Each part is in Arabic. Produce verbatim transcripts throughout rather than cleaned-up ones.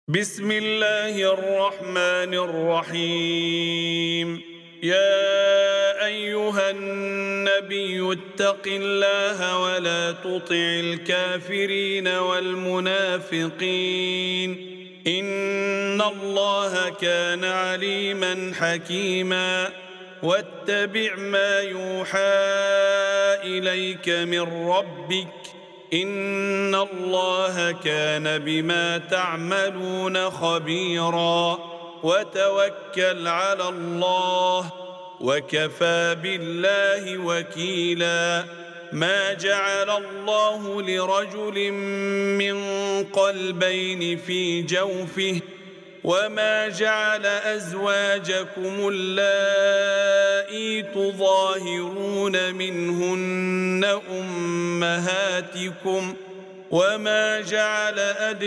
بسم الله الرحمن الرحيم. يا أيها النبي اتق الله ولا تطع الكافرين والمنافقين إن الله كان عليما حكيما. واتبع ما يوحى إليك من ربك إن الله كان بما تعملون خبيرا. وتوكل على الله وكفى بالله وكيلا. ما جعل الله لرجل من قلبين في جوفه وما جعل أزواجكم اللائي تظاهرون منهن أمهاتكم وما جعل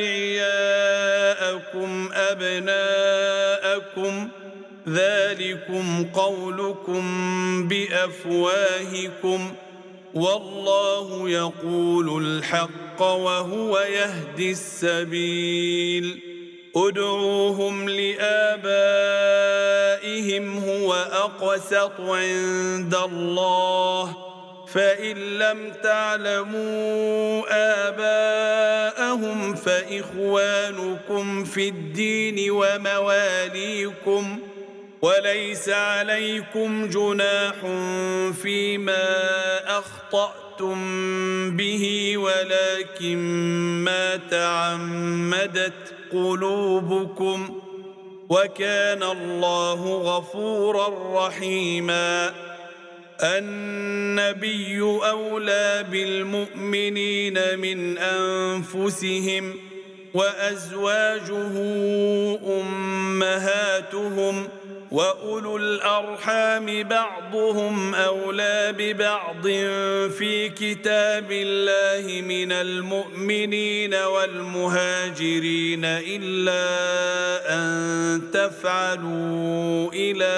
أدعياءكم أبناءكم ذلكم قولكم بأفواهكم والله يقول الحق وهو يهدي السبيل. ادعوهم لآبائهم هو أقسط عند الله فإن لم تعلموا آباءهم فإخوانكم في الدين ومواليكم وليس عليكم جناح فيما أخطأتم به ولكن ما تعمدت قلوبكم وكان الله غفورا رحيما. النبي أولى بالمؤمنين من أنفسهم وأزواجه أمهاتهم وأولو الأرحام بعضهم أولى ببعض في كتاب الله من المؤمنين والمهاجرين إلا أن تفعلوا إلى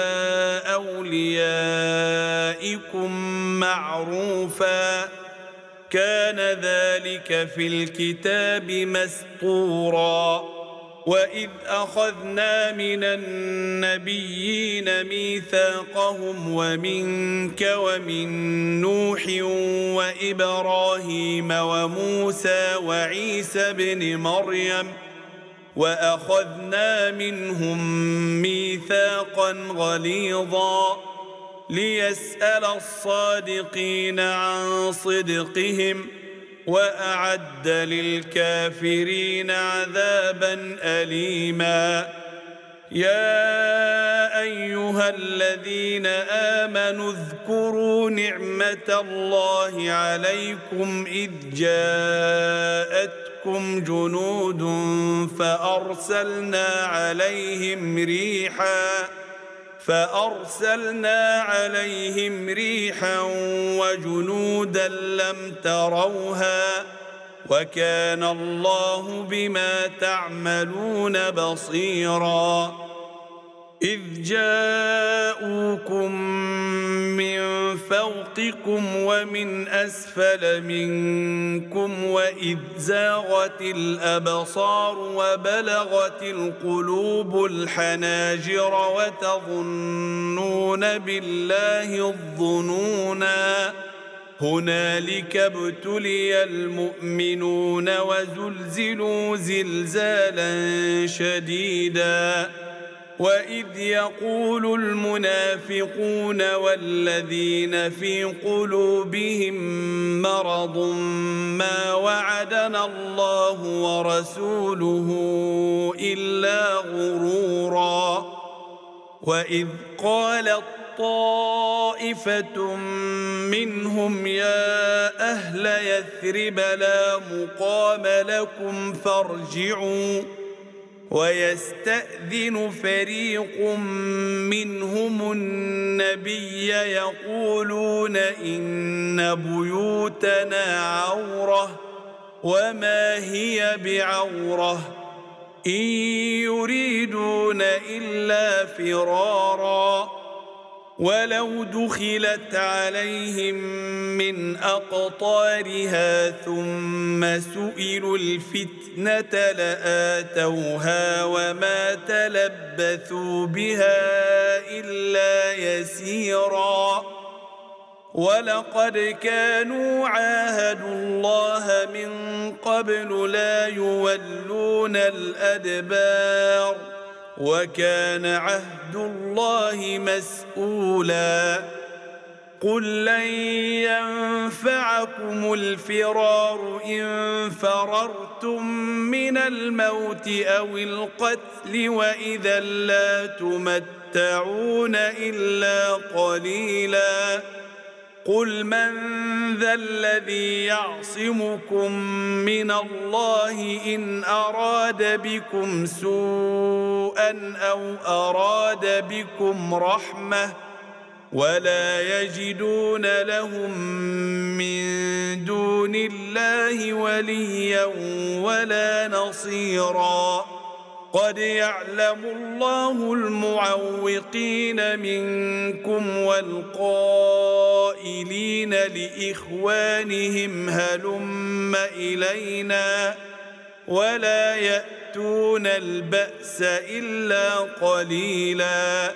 أوليائكم معروفا كان ذلك في الكتاب مسطورا. وإذ أخذنا من النبيين ميثاقهم ومنك ومن نوح وإبراهيم وموسى وعيسى بن مريم وأخذنا منهم ميثاقا غليظا ليسأل الصادقين عن صدقهم وأعد للكافرين عذابا أليما. يا أيها الذين آمنوا اذكروا نعمة الله عليكم إذ جاءتكم جنود فأرسلنا عليهم ريحا فأرسلنا عليهم ريحا وجنودا لم تروها وكان الله بما تعملون بصيرا. إذ جاءوكم من فوقكم ومن أسفل منكم وإذ زاغت الأبصار وبلغت القلوب الحناجر وتظنون بالله الظنونا هنالك ابتلي المؤمنون وزلزلوا زلزالا شديدا. وإذ يقول المنافقون والذين في قلوبهم مرض ما وعدنا الله ورسوله إلا غرورا. وإذ قالت طائفة منهم يا أهل يثرب لا مقام لكم فارجعوا ويستأذن فريق منهم النبي يقولون إن بيوتنا عورة وما هي بعورة إن يريدون إلا فرارا ولو دخلت عليهم من أقطارها ثم سئلوا الفتنة لآتوها وما تلبثوا بها إلا يسيرا ولقد كانوا عاهدوا الله من قبل لا يولون الأدبار وكان عهد الله مسؤولا قل لن ينفعكم الفرار إن فررتم من الموت أو القتل وإذا لا تمتعون إلا قليلا قل من ذا الذي يعصمكم من الله إن أراد بكم سوءا أو أراد بكم رحمة ولا يجدون لهم من دون الله وليا ولا نصيرا قد يعلم الله المعوقين منكم والقائلين لإخوانهم هلم إلينا ولا يأتون البأس إلا قليلا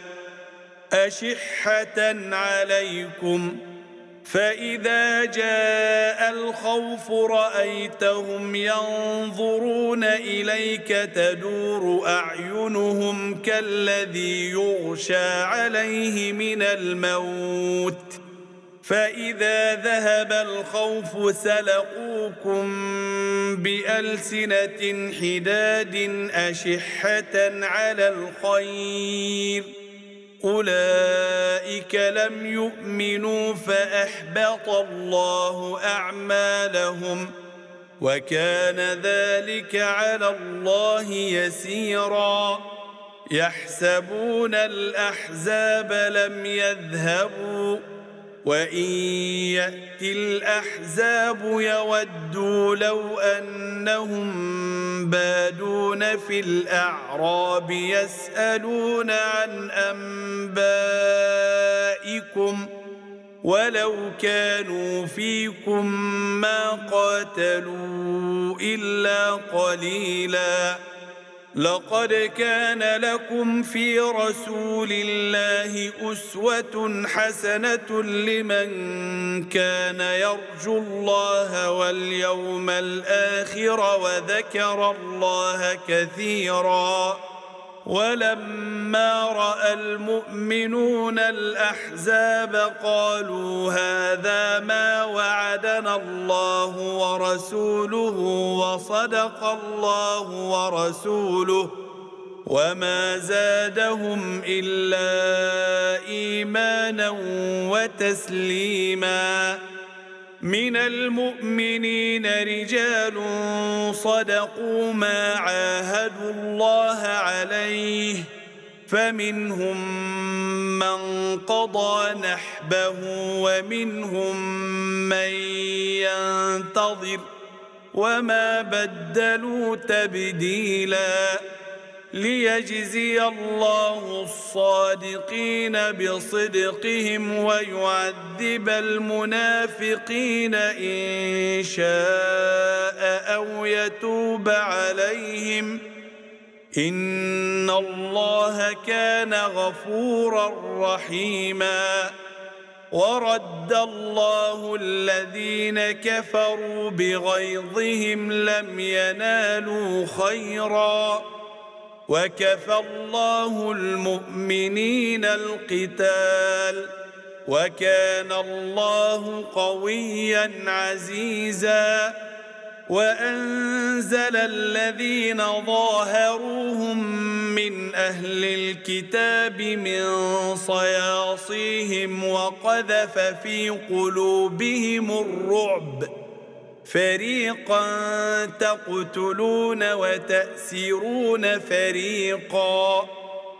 أشحة عليكم فإذا جاء الخوف رأيتهم ينظرون إليك تدور أعينهم كالذي يغشى عليه من الموت فإذا ذهب الخوف سلقوكم بألسنة حداد أشحة على الخير أولئك لم يؤمنوا فأحبط الله أعمالهم وكان ذلك على الله يسيرا يحسبون الأحزاب لم يذهبوا وإن يأتي الأحزاب يودوا لو أنهم بادون في الأعراب يسألون عن أنبائكم ولو كانوا فيكم ما قاتلوا إلا قليلا لقد كان لكم في رسول الله أسوة حسنة لمن كان يرجو الله واليوم الآخر وذكر الله كثيرا ولما رأى المؤمنون الأحزاب قالوا هذا ما وعدنا الله ورسوله وصدق الله ورسوله وما زادهم إلا إيمانا وتسليما من المؤمنين رجال صدقوا ما عاهدوا الله عليه فمنهم من قضى نحبه ومنهم من ينتظر وما بدلوا تبديلا ليجزي الله الصادقين بصدقهم ويعذب المنافقين إن شاء أو يتوب عليهم إن الله كان غفورا رحيما ورد الله الذين كفروا بغيظهم لم ينالوا خيرا وكفى الله المؤمنين القتال وكان الله قويا عزيزا وأنزل الذين ظاهروهم من أهل الكتاب من صياصيهم وقذف في قلوبهم الرعب فريقا تقتلون وتأسرون فريقا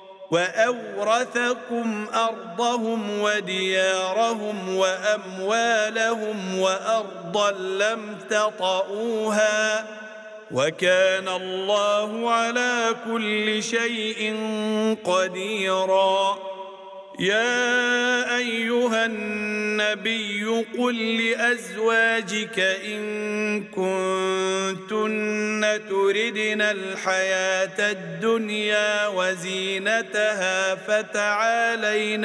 وأورثكم أرضهم وديارهم وأموالهم وأرضا لم تطئوها وكان الله على كل شيء قديرا يا أيها النبي قل لأزواجك إن كنتن تردن الحياة الدنيا وزينتها فتعالين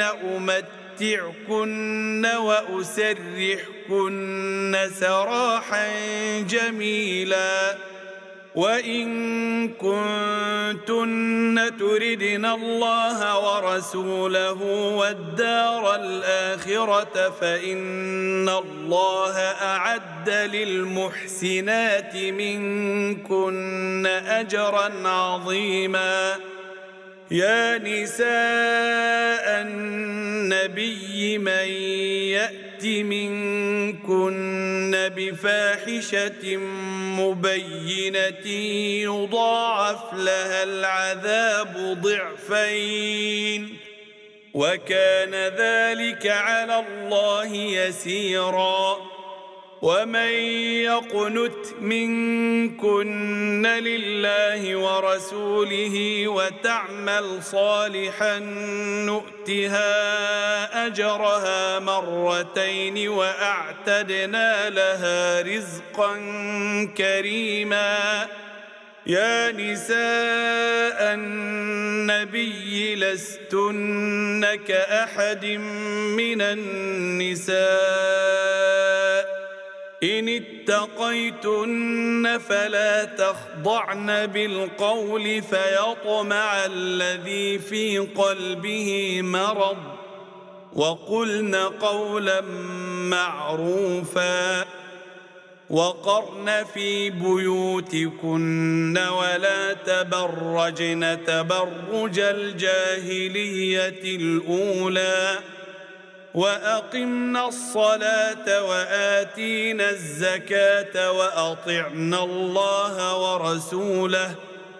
أمتعكن وأسرحكن سراحا جميلا وإن كنتن تردن الله ورسوله والدار الآخرة فإن الله أعد للمحسنات منكن أجرا عظيما يا نساء النبي من يأت منكن بفاحشة مبينة يضاعف لها العذاب ضعفين وكان ذلك على الله يسيرا ومن يقنت منكن لله ورسوله وتعمل صالحا نؤتها أجرها مرتين وأعتدنا لها رزقا كريما يا نساء النبي لستن كأحد من النساء إن اتقيتن فلا تخضعن بالقول فيطمع الذي في قلبه مرض وقلن قولا معروفا وقرن في بيوتكن ولا تبرجن تبرج الجاهلية الأولى وأقمنا الصلاة وآتينا الزكاة وأطعنا الله ورسوله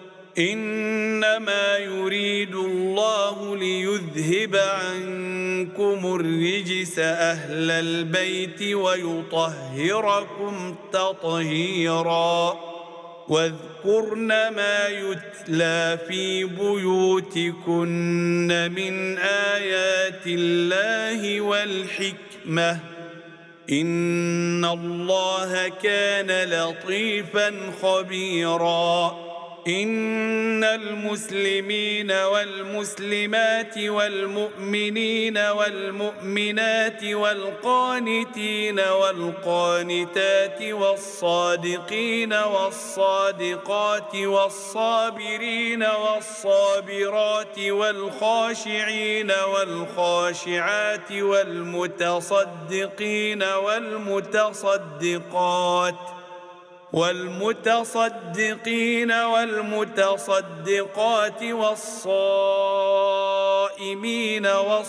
إنما يريد الله ليذهب عنكم الرجس أهل البيت ويطهركم تطهيرا واذكرن ما يتلى في بيوتكن من آيات الله والحكمة إن الله كان لطيفا خبيرا إن المسلمين والمسلمات والمؤمنين والمؤمنات والقانتين والقانتات والصادقين والصادقات والصابرين والصابرات والخاشعين والخاشعات والمتصدقين والمتصدقات والمتصدقين والمتصدقات والصائمين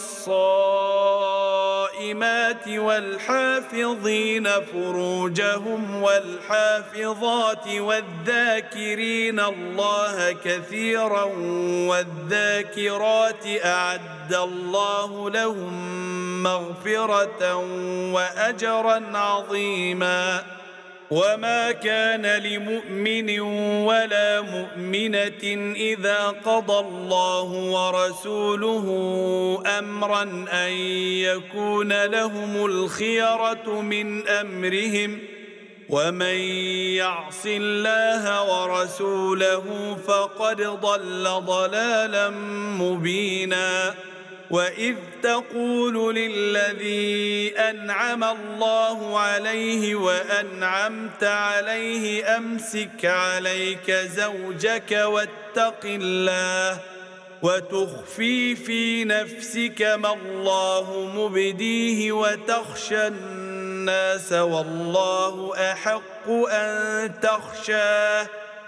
والصائمات والحافظين فروجهم والحافظات والذاكرين الله كثيرا والذاكرات أعد الله لهم مغفرة وأجرا عظيما وما كان لمؤمن ولا مؤمنة إذا قضى الله ورسوله أمرا أن يكون لهم الخيرة من أمرهم ومن يعص الله ورسوله فقد ضل ضلالا مبينا وإذ تقول للذي أنعم الله عليه وأنعمت عليه أمسك عليك زوجك واتق الله وتخفي في نفسك ما الله مبديه وتخشى الناس والله أحق أن تخشاه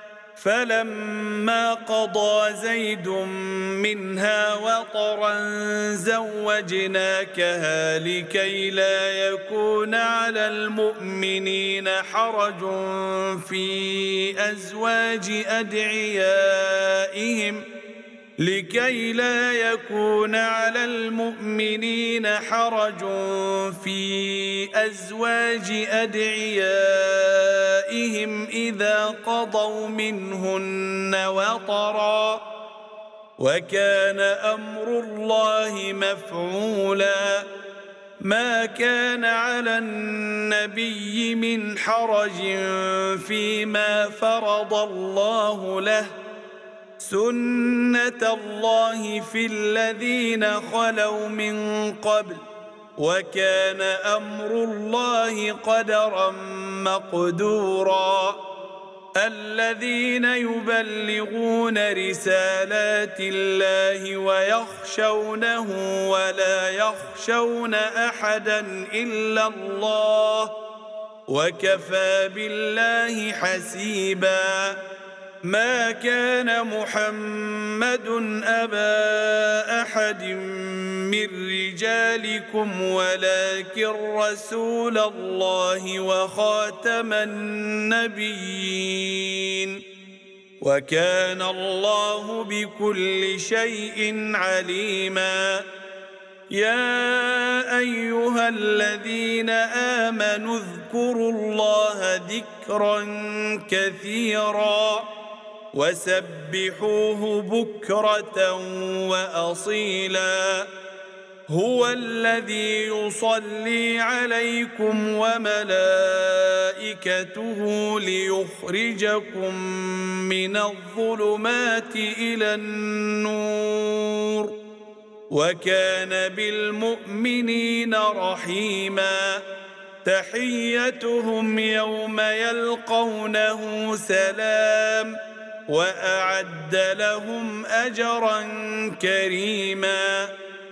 فلما قضى زيد منها وطرا زوجناكها لكي لا يكون على المؤمنين حرج في أزواج أدعيائهم لكي لا يكون على المؤمنين حرج في أزواج أدعيائهم إذا قضوا منهن وطرا وكان أمر الله مفعولا. ما كان على النبي من حرج فيما فرض الله له، سنة الله في الذين خلوا من قبل، وكان أمر الله قدرا مقدورا. الذين يبلغون رسالات الله ويخشونه ولا يخشون أحدا إلا الله، وكفى بالله حسيبا. ما كان محمد أبا أحد من رجالكم ولكن رسول الله وخاتم النبيين، وكان الله بكل شيء عليما. يا أيها الذين آمنوا اذكروا الله ذكرا كثيرا وسبحوه بكرة وأصيلا. هو الذي يصلي عليكم وملائكته ليخرجكم من الظلمات إلى النور، وكان بالمؤمنين رحيما. تحيتهم يوم يلقونه سلام، وأعد لهم أجرا كريما.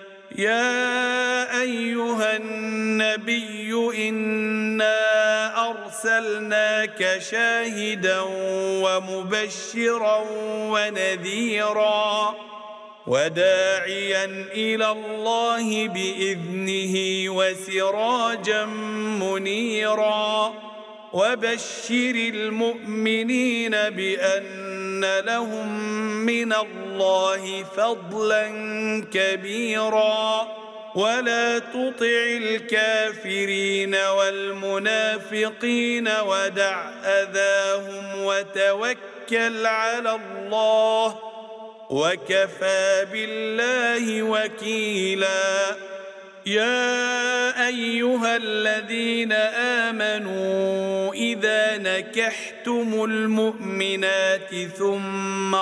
يا أيها النبي إنا أرسلناك شاهدا ومبشرا ونذيرا وداعيا إلى الله بإذنه وسراجا منيرا. وبشر المؤمنين بأن لهم من الله فضلا كبيرا، ولا تطع الكافرين والمنافقين ودع أذاهم وتوكل على الله، وكفى بالله وكيلا. يا أيها الذين آمنوا إذا نكحتم المؤمنات ثم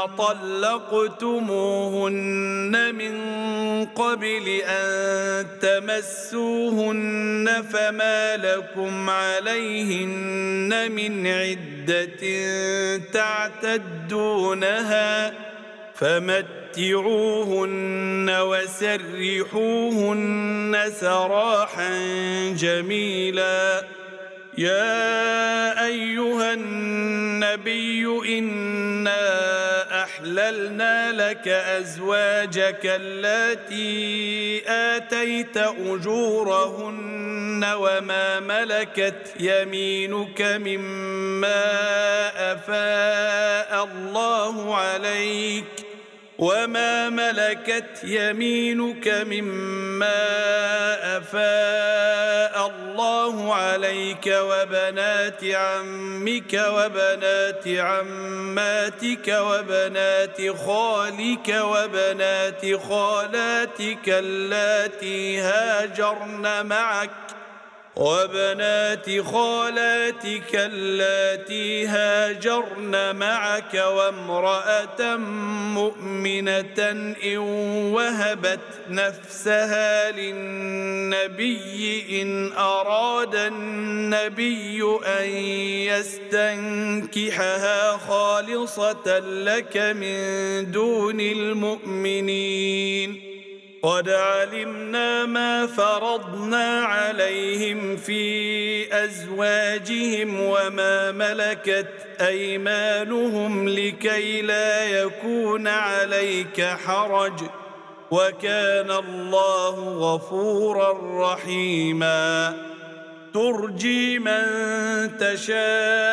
طلقتموهن من قبل أن تمسوهن فما لكم عليهن من عدة تعتدونها، فمتعوهن وسرحوهن سراحا جميلا. يا أيها النبي إنا أحللنا لك أزواجك اللاتي آتيت أجورهن وما ملكت يمينك مما أفاء الله عليك وما ملكت يمينك مما أفاء الله عليك وبنات عمك وبنات عماتك وبنات خالك وبنات خالاتك اللاتي هاجرن معك وبنات خالاتك اللاتي هاجرن معك وامرأة مؤمنة إن وهبت نفسها للنبي إن أراد النبي أن يستنكحها خالصة لك من دون المؤمنين. قد علمنا ما فرضنا عليهم في أزواجهم وما ملكت أيمانهم لكي لا يكون عليك حرج، وكان الله غفورا رحيما. ترجي من تشاء